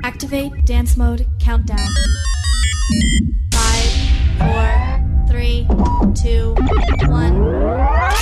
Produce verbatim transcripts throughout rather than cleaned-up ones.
Activate dance mode countdown. Five, four, three, two, one.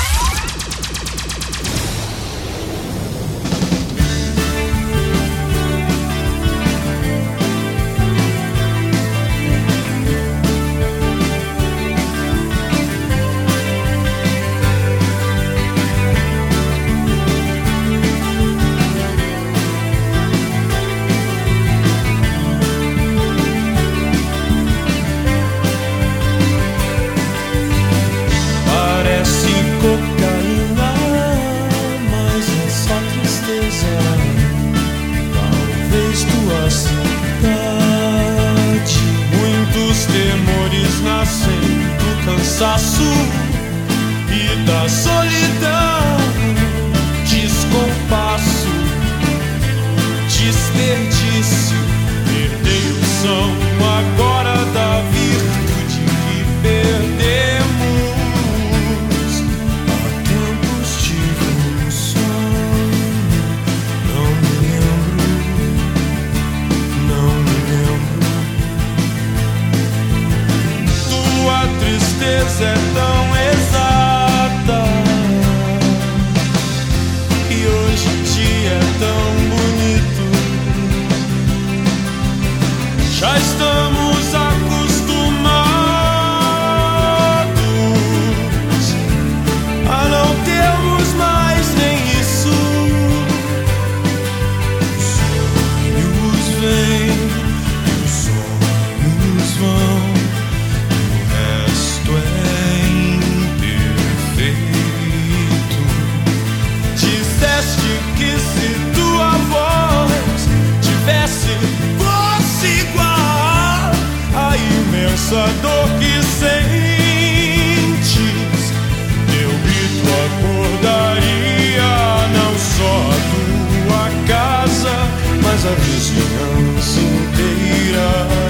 Cansaço e da solidão, descompasso, desperdício, perdei o som agora da virtude que perdemos. Há tempos tive um sonho, não me lembro, não me lembro. Tua tristeza é tão exata e hoje em dia é tão bonito. Já estamos acostumados a não termos mais nem isso. Os sonhos vêm e os sonhos vão. Que se tua voz tivesse fosse igual a imensa dor que sentes, teu grito acordaria não só a tua casa, mas a vizinhança inteira.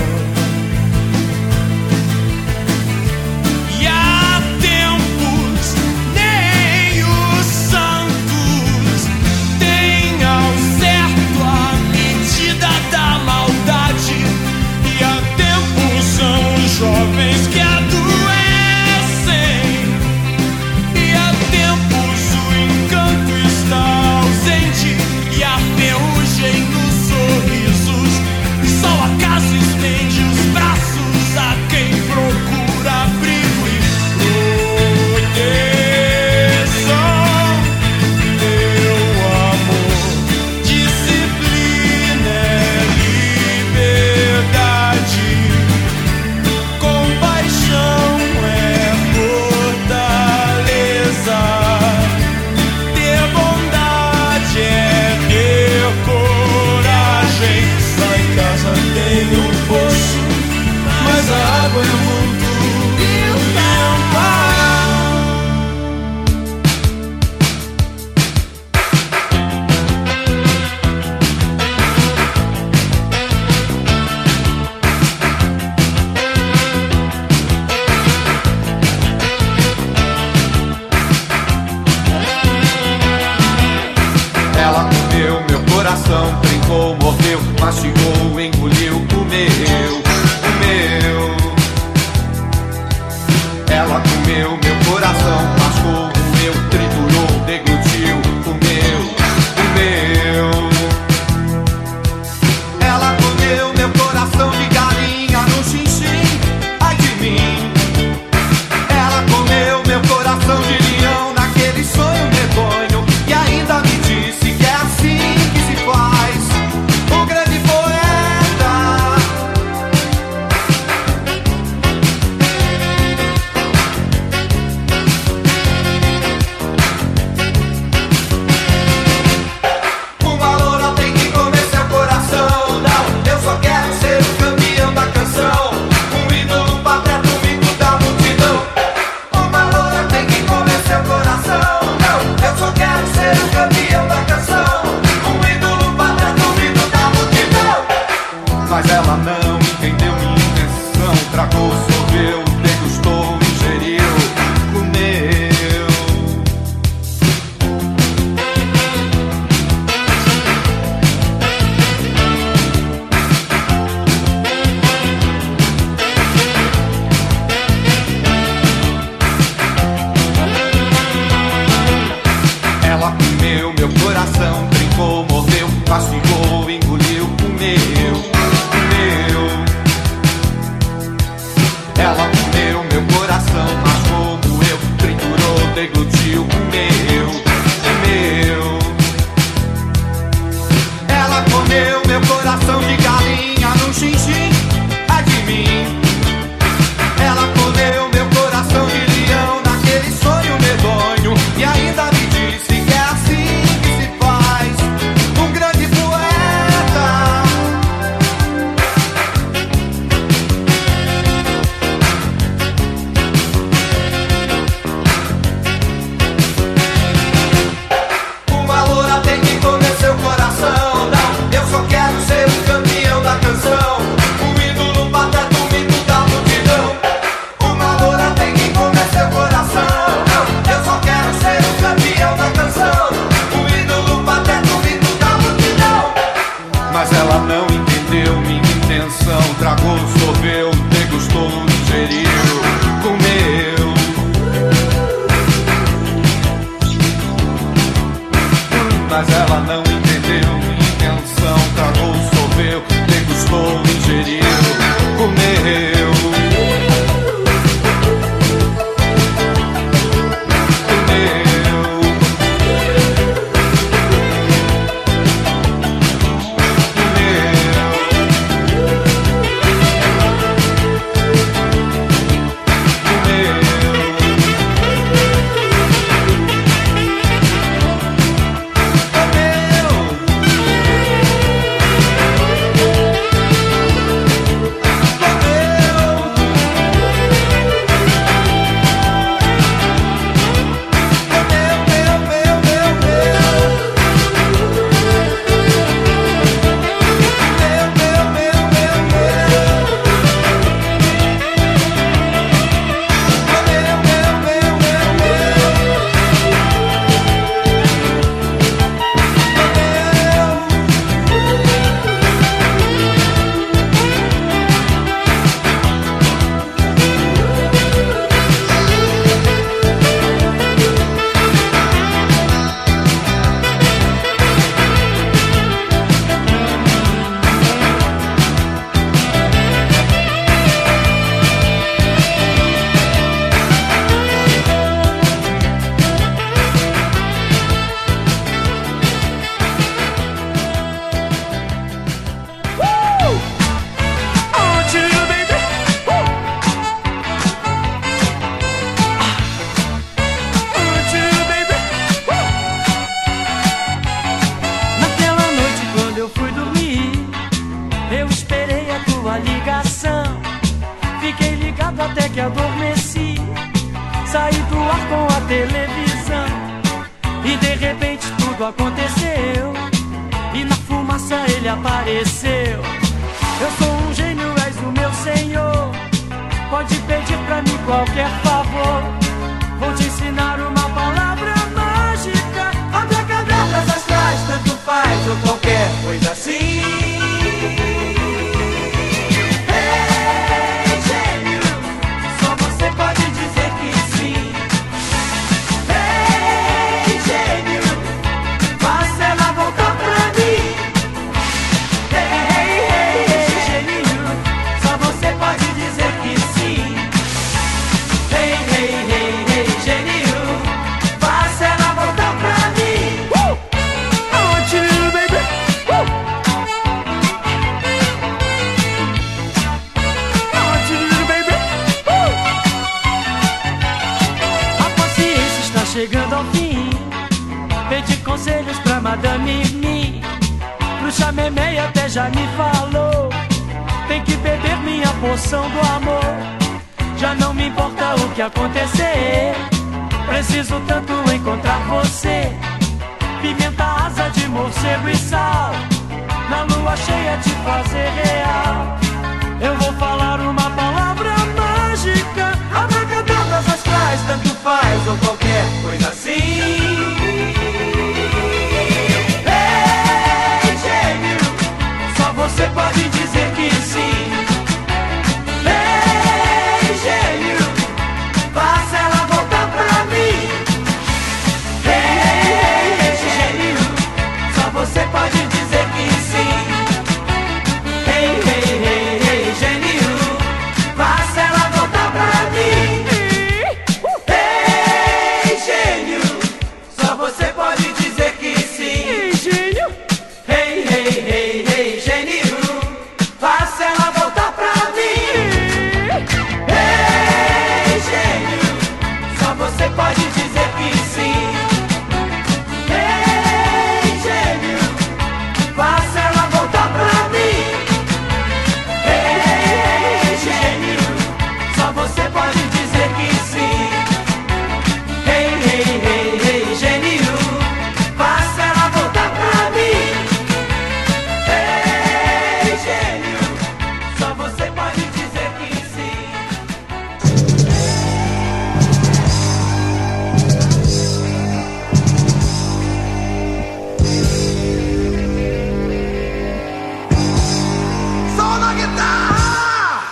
Jovens que adoecem, e há tempos o encanto está ausente, e a ferrugem nos sorrisos, e só o acaso estende os braços a quem procura abrigo e proteção. Meu amor, disciplina é liberdade. Mas a água é muito limpa. Ela comeu meu coração, brincou, mordeu, mastigou, engoliu, comeu. Ela comeu meu coração, mascou, roeu, triturou, deglutiu, comeu, comeu. Ela comeu meu coração de galinha no xixim, ai de mim. Ela comeu meu coração de leão naquele sonho medonho, e ainda me disse que é assim que se faz. O grande poeta. Eu esperei a tua ligação, fiquei ligado até que adormeci. Saí do ar com a televisão e de repente tudo aconteceu. E na fumaça ele apareceu. Eu sou um gênio, és o meu senhor. Pode pedir pra mim qualquer favor. Vou te ensinar uma palavra mágica. Abracadabras astrais, tanto faz ou qualquer coisa assim. Ei, gênio, só você pode dizer que sim. Ei, gênio, faça ela voltar pra mim. Ei, ei, ei, gênio, só você pode dizer que sim. Ei, ei, ei, ei, gênio, faça ela voltar pra mim. Uh! I want you, baby. Uh! I want you, baby. Uh! A paciência está chegando ao fim. Pedi conselhos pra Madame Mi. Pro chamemei até já me falou. Tem que beber minha poção do amor. Já não me importa o que acontecer. Preciso tanto encontrar você. Pimenta, asa de morcego e sal. Na lua cheia te fazer real. Eu vou falar uma palavra mágica. Abracadabras astrais, tanto faz ou qualquer coisa assim. Ei, gênio, só você pode dizer que sim. Ei, gênio, faça ela voltar pra mim. Ei, ei, ei, gênio, só você pode dizer que sim. Ei, ei, ei, ei, gênio, faça ela voltar pra mim. Ei, gênio, só você pode dizer que sim. Ei, gênio. Ei, ei, ei, ei, gênio, faça ela voltar pra mim. Ei, gênio, só você pode dizer que sim. Ei, gênio, faça ela voltar pra mim. Ei, gênio, só você pode dizer que sim. Ei, ei, ei, ei, gênio, faça ela voltar pra mim. Ei, gênio, só você pode dizer que sim. Só na guitarra!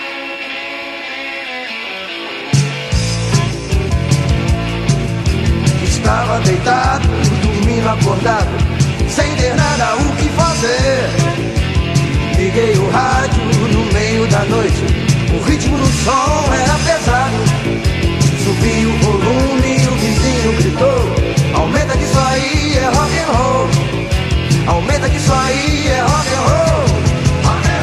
Estava deitado, dormindo acordado, sem ter nada o que fazer. Liguei o rádio no meio da noite, o ritmo do som era pesado. Subi o volume e o vizinho gritou: aumenta que isso aí é rock and roll. Aumenta que isso aí é rock and roll. Rock and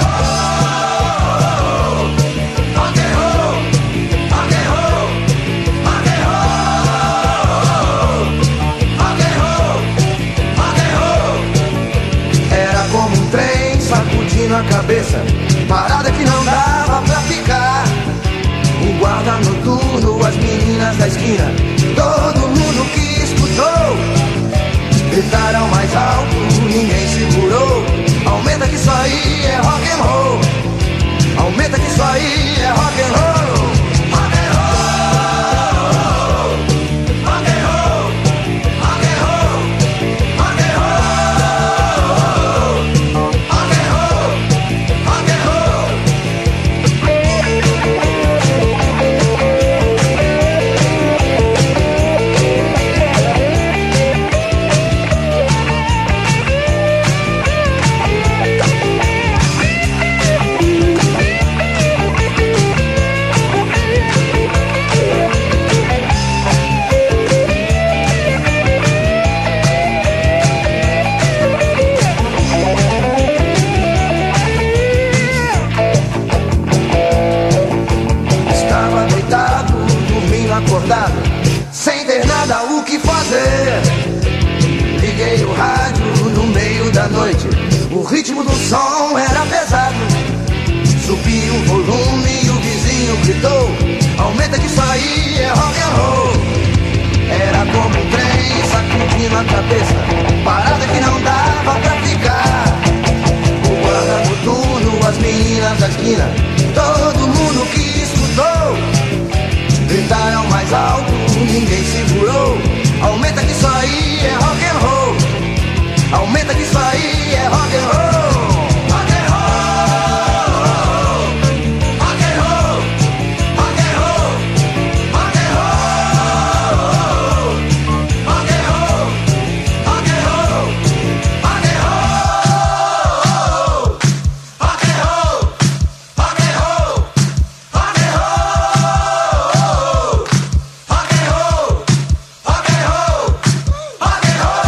roll. Rock and roll. Rock and roll. Rock and roll. Rock and roll. Rock and roll. Era como um trem sacudindo a cabeça, parada que não dava pra ficar. O guarda noturno, as meninas da esquina, todo mundo que escutou gritaram mais alto, ninguém segurou. Aumenta que isso aí é rock and roll. Aumenta que isso aí é rock and roll. Rock and roll. Rock and roll. Rock and roll. Rock and roll. Rock and roll. Rock and roll. ritmo do som era pesado. Subiu o volume e o vizinho gritou: aumenta que isso aí é rock and roll. Era como um trem sacudindo a cabeça, parada que não dava pra ficar. O guarda noturno, as meninas da esquina, todo mundo que escutou gritaram mais alto, ninguém segurou. Aumenta que isso aí é rock and roll. Aumenta que isso aí é rock and roll. Rock and roll. Rock and roll. Rock and roll. Rock and roll. Rock and roll. Rock and roll. Rock and roll. Rock and roll. Rock and roll. Rock and roll. Rock and roll. Rock and roll. Rock and roll.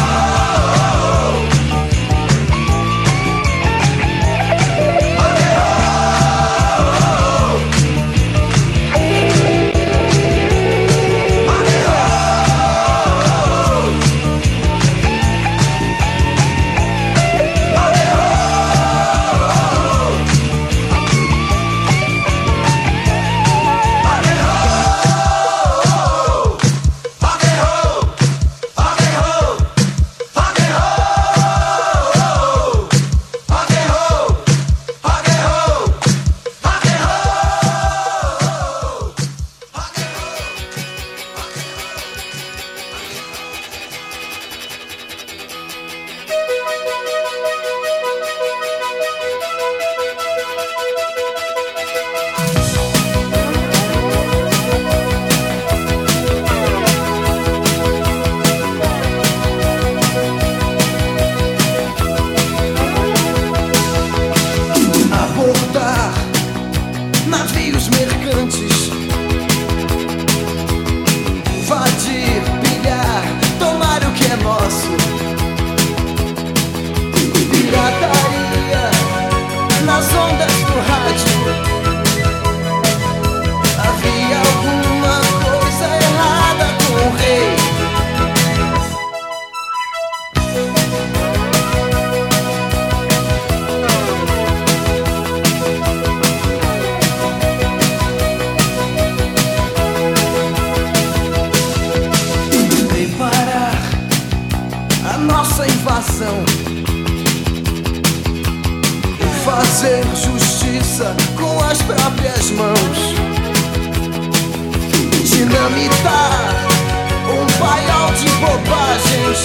Fazer justiça com as próprias mãos, dinamitar um paiol de bobagens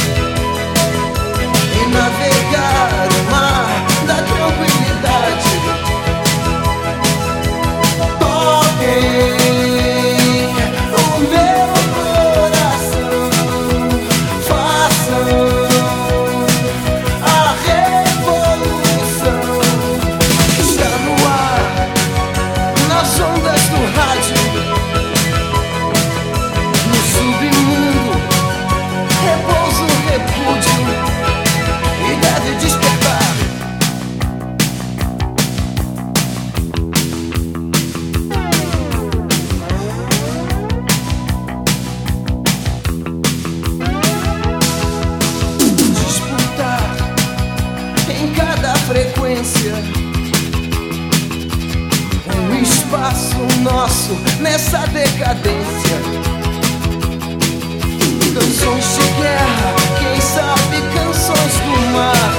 e navegar o mar da tranquilidade. Toquem o meu coração, façam um espaço nosso nessa decadência. Canções de guerra, quem sabe canções do mar,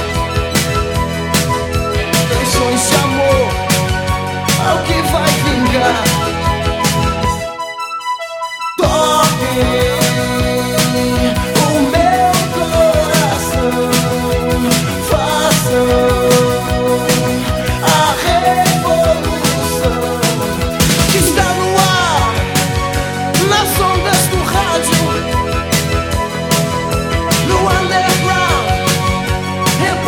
canções de amor ao que vai vingar. Toquem o meu coração, façam underground,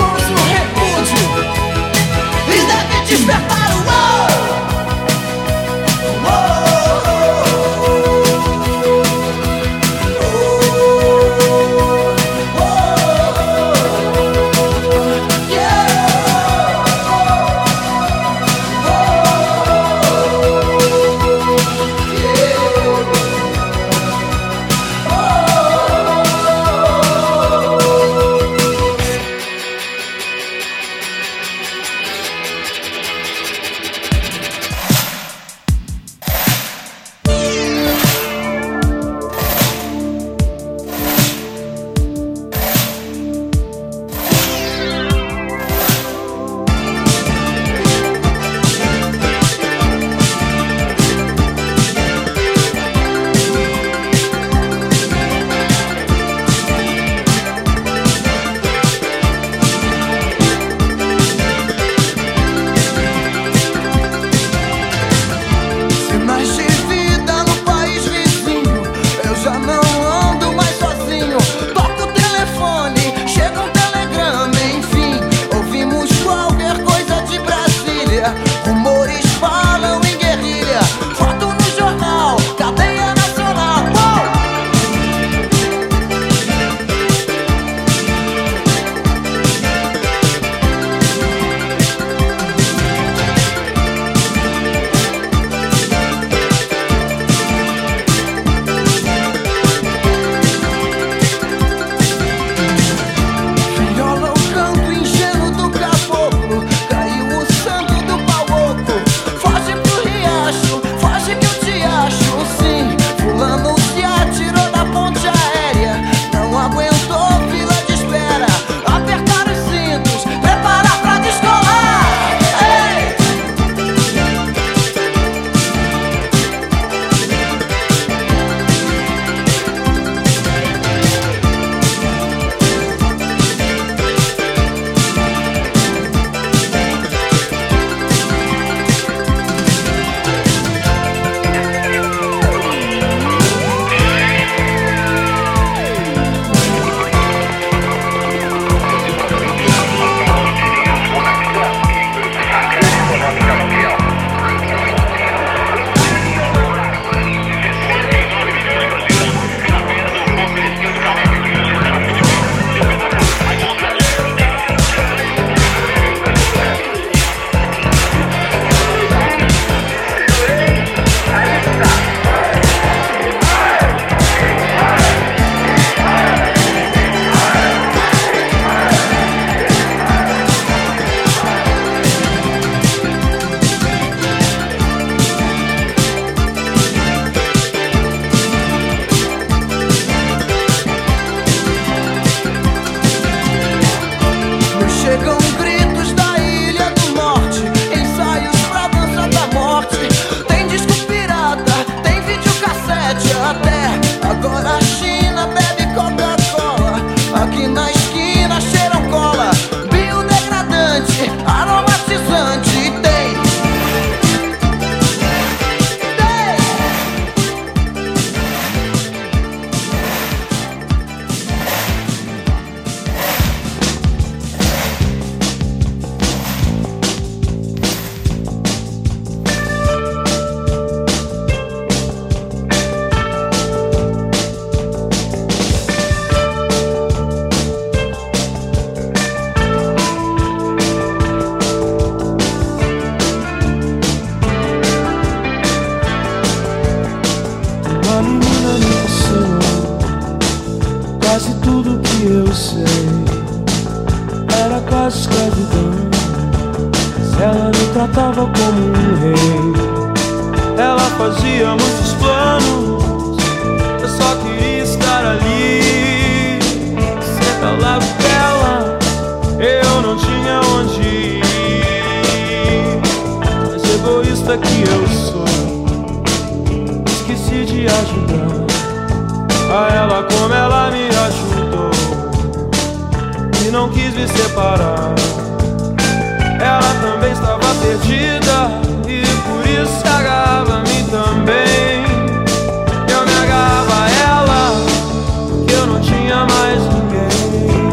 tratava como um rei. Ela fazia muitos planos, eu só queria estar ali, sempre ao lado dela. Eu não tinha onde ir, mas egoísta que eu sou, esqueci de ajudar a ela como ela me ajudou, e não quis me separar. Ela também estava perdida e por isso se agarrava a mim também. Eu me agarrava a ela porque eu não tinha mais ninguém.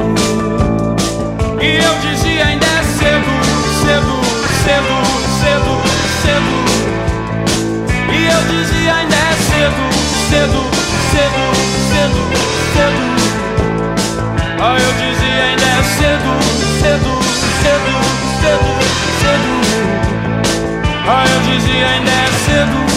E eu dizia ainda é cedo, cedo, cedo, cedo, cedo. E eu dizia ainda é cedo, cedo, cedo, cedo, cedo. Ah, eu dizia ainda é cedo, cedo, cedo, cedo, cedo. Ah, eu dizia ainda é cedo.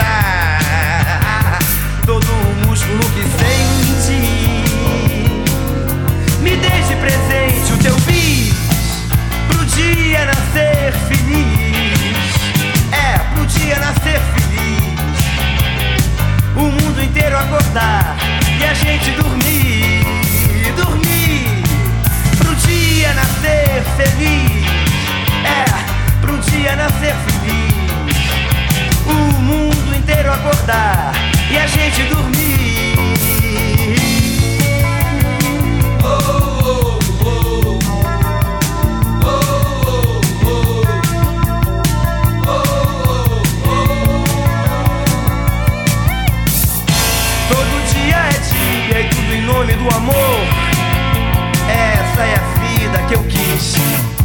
Todo o músculo que sente acordar e a gente dormir. Oh, oh, oh. Oh, oh, oh. Oh, oh. Todo dia é dia e tudo em nome do amor. Essa é a vida que eu quis.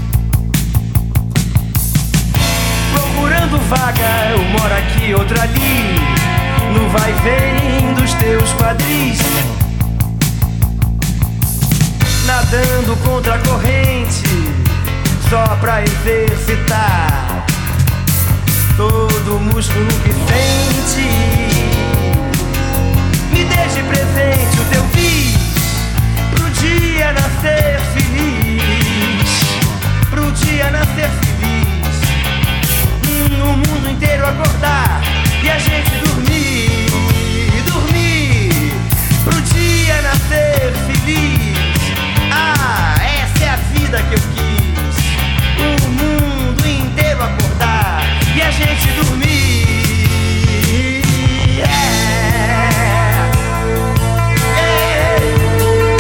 Procurando vaga, eu moro aqui, outra ali, no vai e vem dos teus quadris. Nadando contra a corrente, só pra exercitar todo o músculo que sente. Me deixe presente o teu bis, pro dia nascer feliz, pro dia nascer feliz. O mundo inteiro acordar e a gente dormir, dormir, pro dia nascer feliz. Ah, essa é a vida que eu quis. O mundo inteiro acordar e a gente dormir. Yeah. Yeah.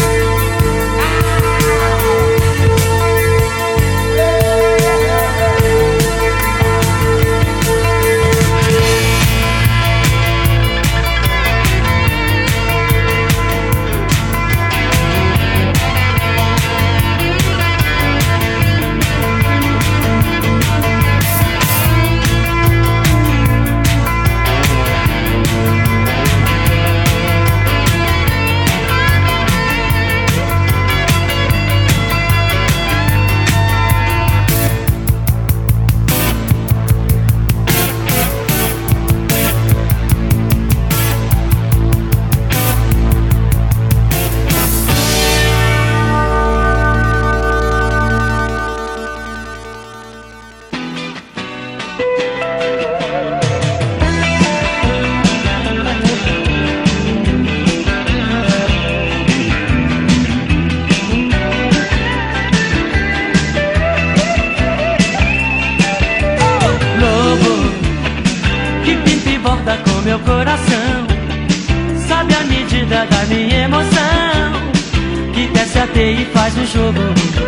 Meu coração sabe a medida da minha emoção, que desce até e faz um jogo.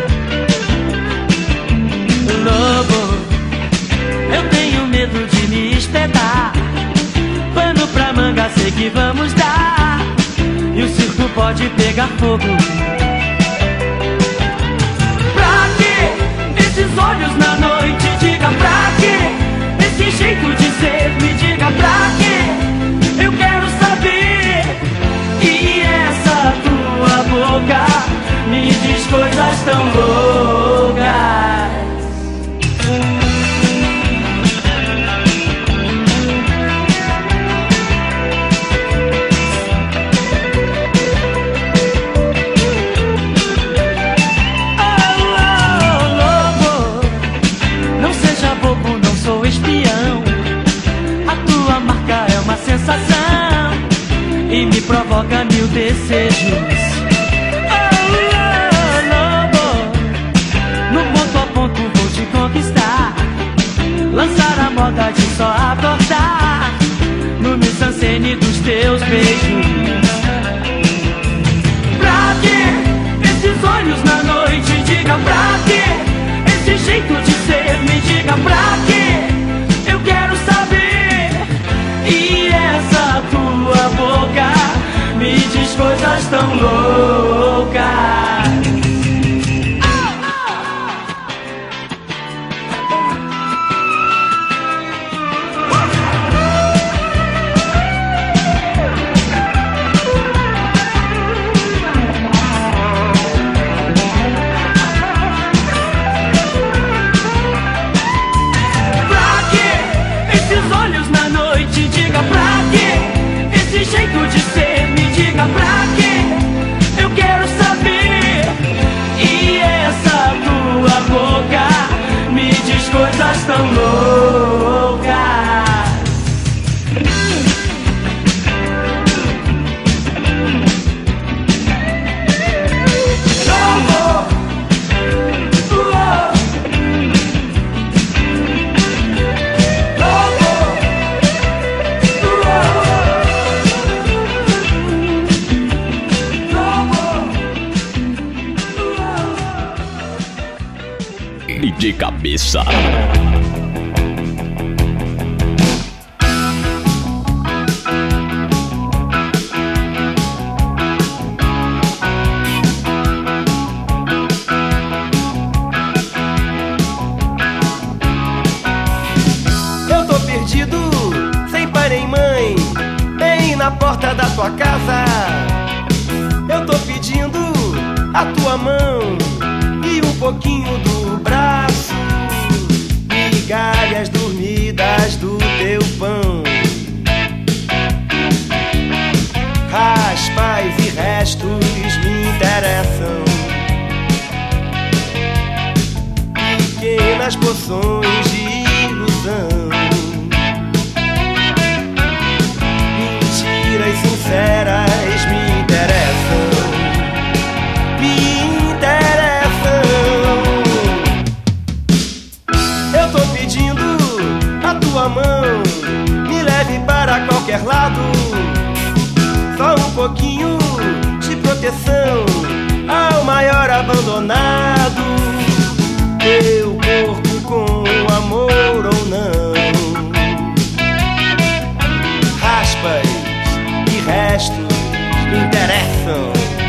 Lobo, eu tenho medo de me espetar, pano pra manga sei que vamos dar, e o circo pode pegar fogo. Pra quê esses olhos na noite? Diga pra quê esse jeito de ser? Me diga pra quê? Eu quero saber. E essa tua boca me diz coisas tão loucas. Oh, oh, lobo, não seja bobo, não sou espião. A tua marca é uma sensação e me provoca mil desejos. Oh, oh, lobo, no ponto a ponto vou te conquistar, lançar a moda de só acordar no mise-en-scène dos teus beijos. Pra quê esses olhos na noite? Diga pra quê esse jeito de ser? Me diga pra quê? Eu quero saber. E essa tua boca me diz coisas tão loucas. Diga pra quê esse jeito de ser? Me diga pra quê? Eu de cabeça. Eu tô perdido, sem pai nem mãe, bem na porta da tua casa. Eu tô pedindo a tua mão e um pouquinho do braço, migalhas dormidas do teu pão, raspas e restos me interessam, pequenas poções de ilusão, mentiras sinceras me interessam, me interessam. Eu tô pedindo a tua mão, me leve para qualquer lado, só um pouquinho de proteção ao maior abandonado. Teu corpo com amor ou não, raspas e restos me interessam.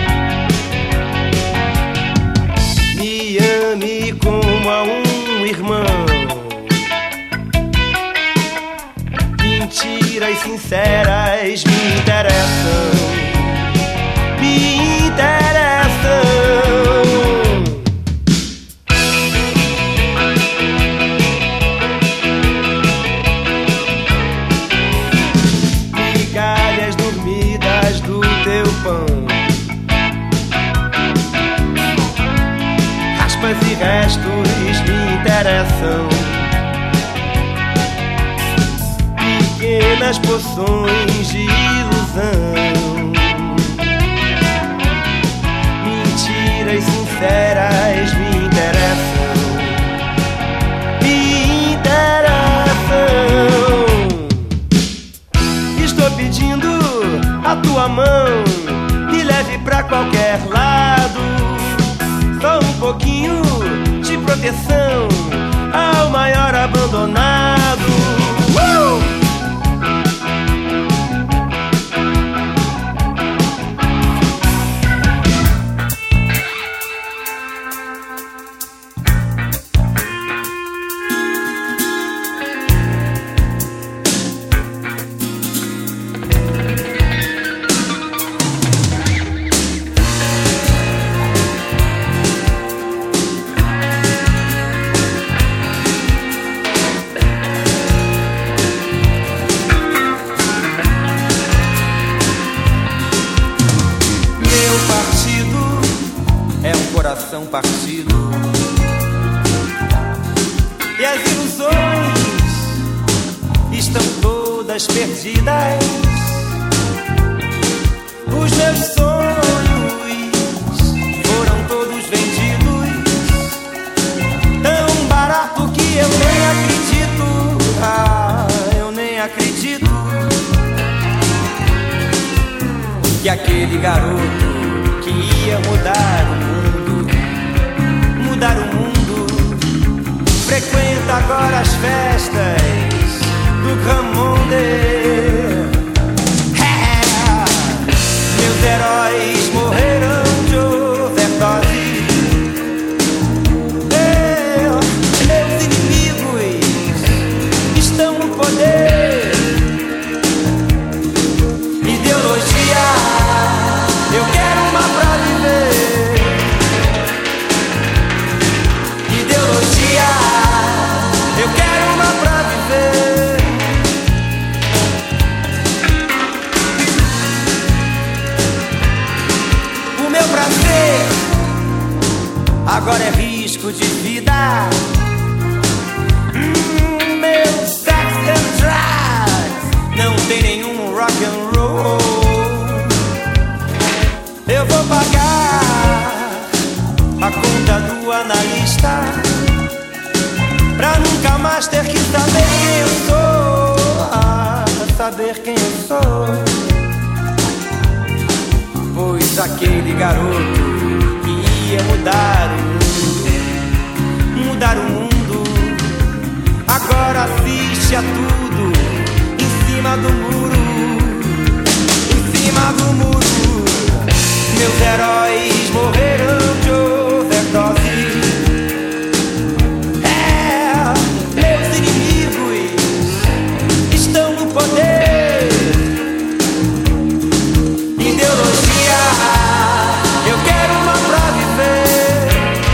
Me ame como a um irmão, mentiras sinceras me interessam, me interessam. Migalhas dormidas do teu pão, raspas e restos me interessam, pequenas poções de ilusão, mentiras sinceras me interessam, me interessam. Estou pedindo a tua mão, me leve pra qualquer lado, só um pouquinho de proteção ao maior abandonado. Uh! Coração partido e as ilusões estão todas perdidas. Os meus sonhos foram todos vendidos, tão barato que eu nem acredito. Ah, eu nem acredito que aquele garoto que ia mudar o mundo, mudar o mundo, frequenta agora as festas do Grand Monde. É, meus heróis morreram de overdose, é, meus inimigos estão no poder. Ideologia, eu quero uma pra viver. Ideologia, eu quero uma pra viver. O meu prazer agora é risco de vida. Hum, meu sex and drugs não tem nenhum rock and roll. Eu vou pagar a conta do analista pra nunca mais ter que saber quem eu sou. Ah, saber quem eu sou. Pois aquele garoto que ia mudar o mundo, mudar o mundo. Agora assiste a tudo em cima do muro, em cima do muro. Meus heróis morreram de overdose. É, meus inimigos estão no poder. Ideologia, eu quero uma pra viver.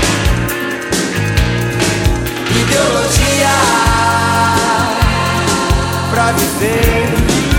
Ideologia pra viver.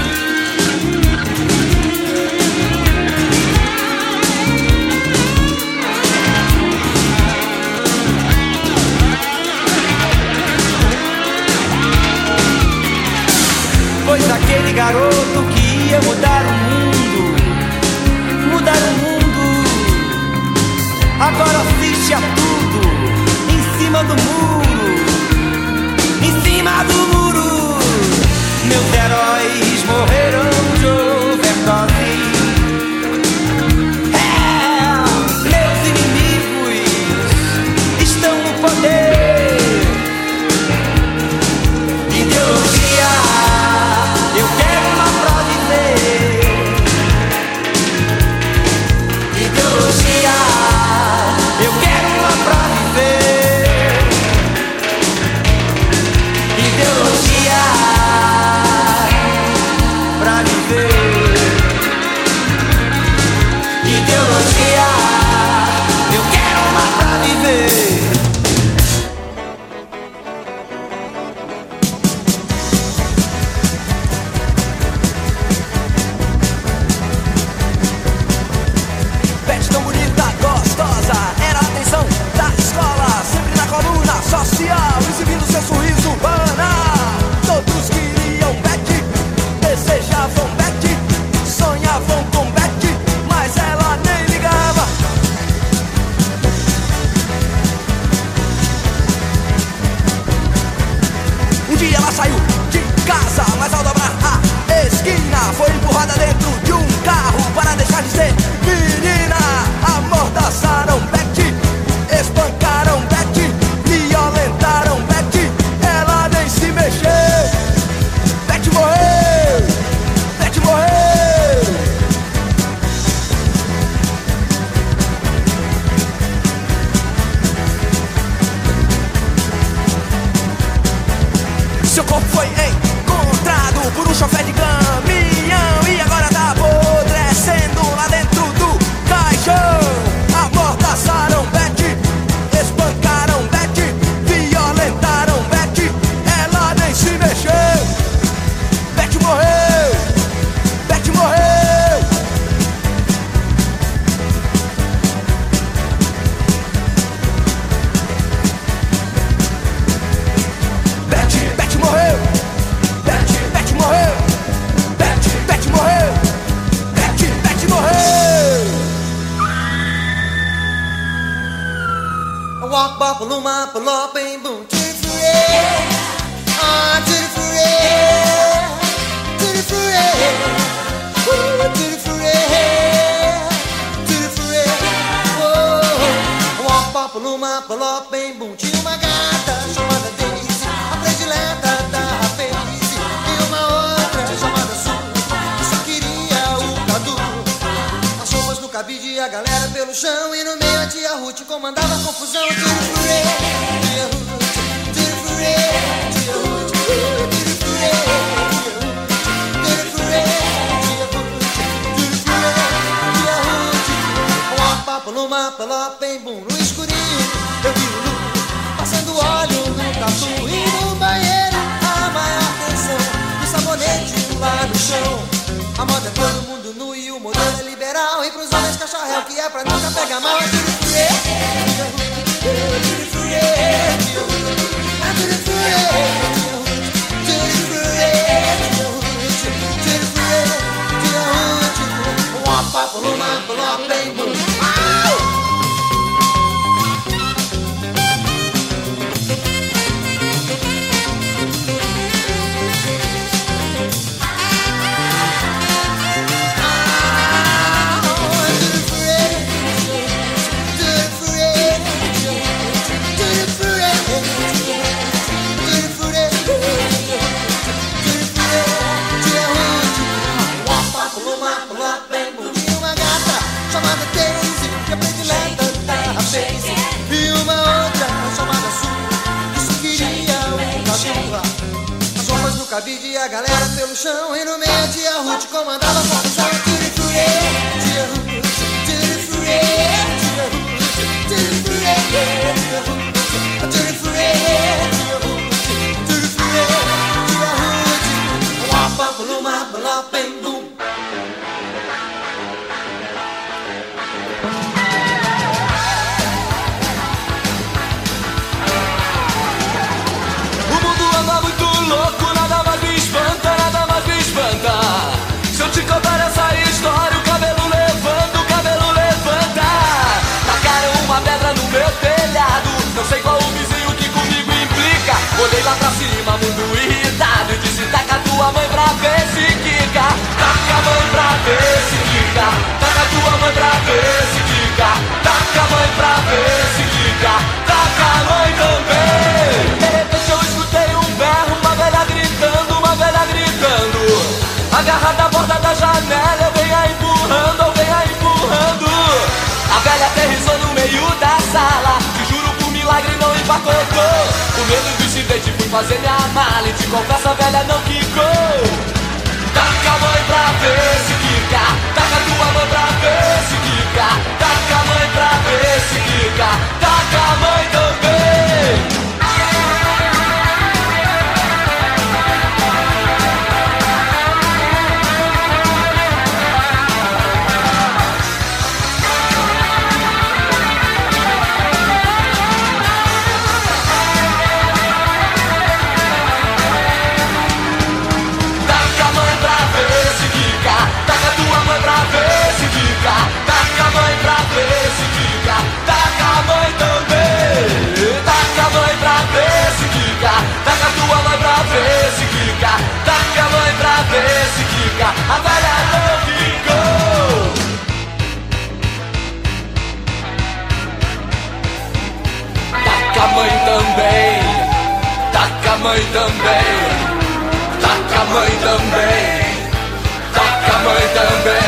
Pois aquele garoto que ia mudar o mundo, mudar o mundo, agora assiste a tudo em cima do muro, em cima do muro. Meus heróis morreram de overdose. É, meus inimigos estão no poder. Ideologia, eu quero uma pra viver. Ideologia, eu quero uma pra viver. Ideologia pra viver. Ideologia, eu quero uma pra viver. Beth tão bonita, gostosa, era a atenção da escola. Sempre na coluna social, exibindo seu sorriso banal. Todos queriam Beth, desejavam Beth, sonhavam com Beth, mas ela nem ligava. Um dia ela saiu de casa, mas ao dobrar a esquina foi empurrada dentro de um carro para deixar de ser menina. Amordaçaram Beth, espancaram Beth, violentaram Beth, ela nem se mexeu. Beth morreu, Beth morreu. Seu corpo foi encontrado por um chofer de caminhão e agora tá apodrecendo lá dentro do caixão. Amordaçaram Beth, espancaram Beth, violentaram Beth, ela nem se mexeu. Beth morreu, Beth morreu. Beth, Beth morreu. Beth, Beth morreu. Beth, Beth morreu. Beth, Beth morreu. Walk, bop, luma, palop, bing, boom, to the free, ah, to the free, to the free, ooh, to the free, to the free, oh. Walk, bop, luma, palop, bing, boom, tinha uma gata chamada Daisy, a predileta da Rapaze, e uma outra chamada Sue, que só queria o Cadu. As roupas no cabide e a galera pelo chão, e no meio a tia Ruth comandava a confusão. To the free, tia Ruth, to the free, tia Ruth, to the free, to the free, tia Ruth, to the free, tia Ruth. Uma papo numa pelota bem bom no escurinho, eu vi o Lu passando óleo no tatu, e no banheiro a maior tensão, o sabonete lá no chão. A moda é todo mundo nu e o modelo é liberal, e pros homens cacharel que é pra nunca pegar mal. É tudo free, tia Ruth, tudo free, tia Ruth, é tudo free, tia Ruth, tudo free, tia Ruth, tudo free, tia Ruth. Uma papo numa pelota bem bom. E uma outra chamada Su, que só queria um cachorro. As roupas no cabide e a galera pelo chão. E no meio a tia Ruth comandava a confusão. Tire fure, tia Ruth, tire fure, tia Ruth, tire fure, tia Ruth, tire fure, tia Ruth, tire fure, tia Ruth. Wapa, buluma, bula, bem, bum. Louco, nada mais me espanta, nada mais me espanta. Se eu te contar essa história, o cabelo levanta, o cabelo levanta. Tacaram uma pedra no meu telhado, não sei qual o vizinho que comigo implica. Olhei lá pra cima, muito irritado, e disse: taca tua mãe pra ver se quica. Taca a mãe pra ver se quica. Taca tua mãe pra ver se quica. Taca a mãe pra ver se quica. Taca a mãe também. De repente eu escutei um berro, uma velha gritando, uma velha gritando. Agarrada à borda da janela, eu venha empurrando, eu venha empurrando. A velha aterrissou no meio da sala, te juro por milagre não empacotou. Com medo do incidente fui fazer minha mala, e te confesso a velha não quicou. Taca a mãe pra ver se quica. Taca tua mãe pra ver se quica. Taca a mãe pra ver se quica. Taca a mãe também. Taca tua mãe pra ver se quica. Taca a mãe pra ver se quica. Taca a mãe também. Taca a mãe pra ver se quica. Taca tua mãe pra ver se quica. Taca a mãe pra ver se quica. A velha não ficou. Taca a mãe também. Taca a mãe também. Taca a mãe também. Taca a mãe também.